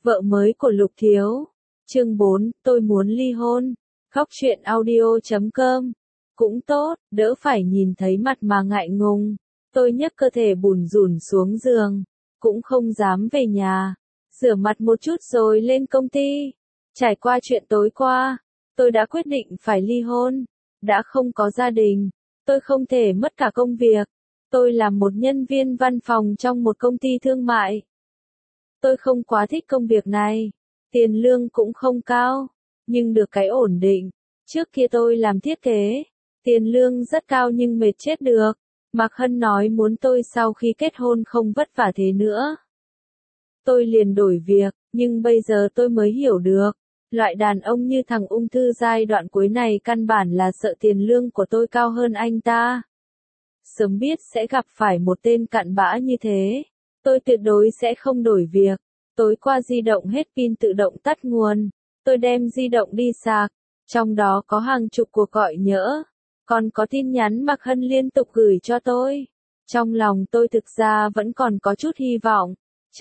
Vợ mới của Lục Thiếu. Chương 4, tôi muốn ly hôn. Khóc chuyện audio.com. Cũng tốt, đỡ phải nhìn thấy mặt mà ngại ngùng. Tôi nhấc cơ thể bủn rủn xuống giường. Cũng không dám về nhà. Rửa mặt một chút rồi lên công ty. Trải qua chuyện tối qua, tôi đã quyết định phải ly hôn. Đã không có gia đình, tôi không thể mất cả công việc. Tôi là một nhân viên văn phòng trong một công ty thương mại. Tôi không quá thích công việc này. Tiền lương cũng không cao, nhưng được cái ổn định. Trước kia tôi làm thiết kế. Tiền lương rất cao nhưng mệt chết được. Mạc Hân nói muốn tôi sau khi kết hôn không vất vả thế nữa. Tôi liền đổi việc, nhưng bây giờ tôi mới hiểu được. Loại đàn ông như thằng ung thư giai đoạn cuối này căn bản là sợ tiền lương của tôi cao hơn anh ta. Sớm biết sẽ gặp phải một tên cặn bã như thế, tôi tuyệt đối sẽ không đổi việc. Tối qua di động hết pin tự động tắt nguồn, tôi đem di động đi sạc, trong đó có hàng chục cuộc gọi nhỡ, còn có tin nhắn Mạc Hân liên tục gửi cho tôi. Trong lòng tôi thực ra vẫn còn có chút hy vọng.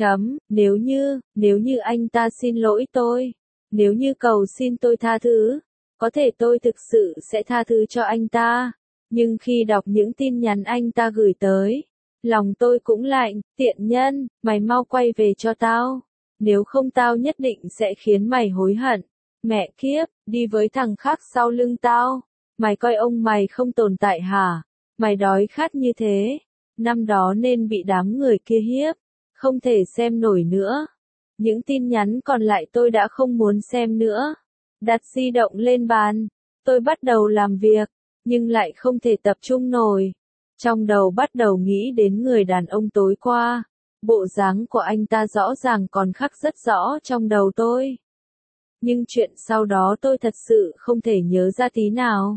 Nếu như anh ta xin lỗi tôi, nếu như cầu xin tôi tha thứ, có thể tôi thực sự sẽ tha thứ cho anh ta. Nhưng khi đọc những tin nhắn anh ta gửi tới, lòng tôi cũng lạnh. Tiện nhân, mày mau quay về cho tao. Nếu không tao nhất định sẽ khiến mày hối hận. Mẹ kiếp, đi với thằng khác sau lưng tao. Mày coi ông mày không tồn tại hả? Mày đói khát như thế. Năm đó nên bị đám người kia hiếp. Không thể xem nổi nữa. Những tin nhắn còn lại tôi đã không muốn xem nữa. Đặt di động lên bàn. Tôi bắt đầu làm việc, nhưng lại không thể tập trung nổi. Trong đầu bắt đầu nghĩ đến người đàn ông tối qua. Bộ dáng của anh ta rõ ràng còn khắc rất rõ trong đầu tôi. Nhưng chuyện sau đó tôi thật sự không thể nhớ ra tí nào.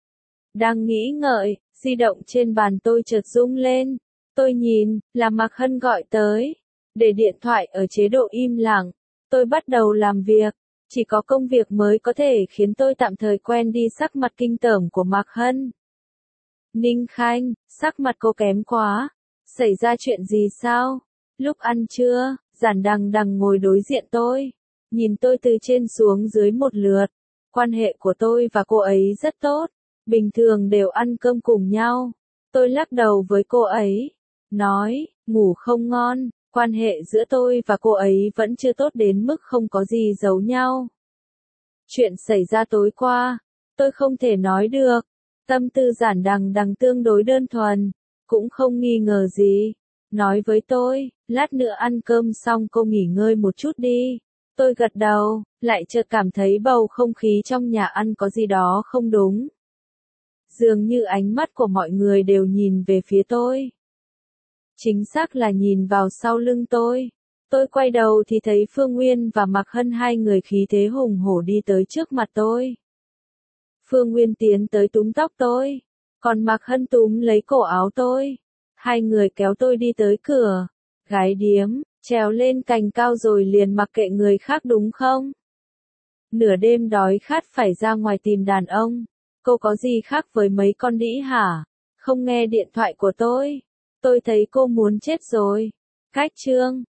Đang nghĩ ngợi, di động trên bàn tôi chợt rung lên. Tôi nhìn, là Mạc Hân gọi tới. Để điện thoại ở chế độ im lặng, tôi bắt đầu làm việc. Chỉ có công việc mới có thể khiến tôi tạm thời quen đi sắc mặt kinh tởm của Mạc Hân. Ninh Khanh, sắc mặt cô kém quá. Xảy ra chuyện gì sao? Lúc ăn trưa, Giản Đằng Đằng ngồi đối diện tôi. Nhìn tôi từ trên xuống dưới một lượt. Quan hệ của tôi và cô ấy rất tốt. Bình thường đều ăn cơm cùng nhau. Tôi lắc đầu với cô ấy. Nói, ngủ không ngon. Quan hệ giữa tôi và cô ấy vẫn chưa tốt đến mức không có gì giấu nhau. Chuyện xảy ra tối qua, tôi không thể nói được. Tâm tư Giản Đằng Đằng tương đối đơn thuần, cũng không nghi ngờ gì. Nói với tôi, lát nữa ăn cơm xong cô nghỉ ngơi một chút đi. Tôi gật đầu, lại chợt cảm thấy bầu không khí trong nhà ăn có gì đó không đúng. Dường như ánh mắt của mọi người đều nhìn về phía tôi. Chính xác là nhìn vào sau lưng tôi. Tôi quay đầu thì thấy Phương Nguyên và Mạc Hân hai người khí thế hùng hổ đi tới trước mặt tôi. Phương Nguyên tiến tới túm tóc tôi, còn Mạc Hân túm lấy cổ áo tôi. Hai người kéo tôi đi tới cửa. Gái điếm, trèo lên cành cao rồi liền mặc kệ người khác đúng không? Nửa đêm đói khát phải ra ngoài tìm đàn ông. Cô có gì khác với mấy con đĩ hả? Không nghe điện thoại của tôi. Tôi thấy cô muốn chết rồi. Cách chương.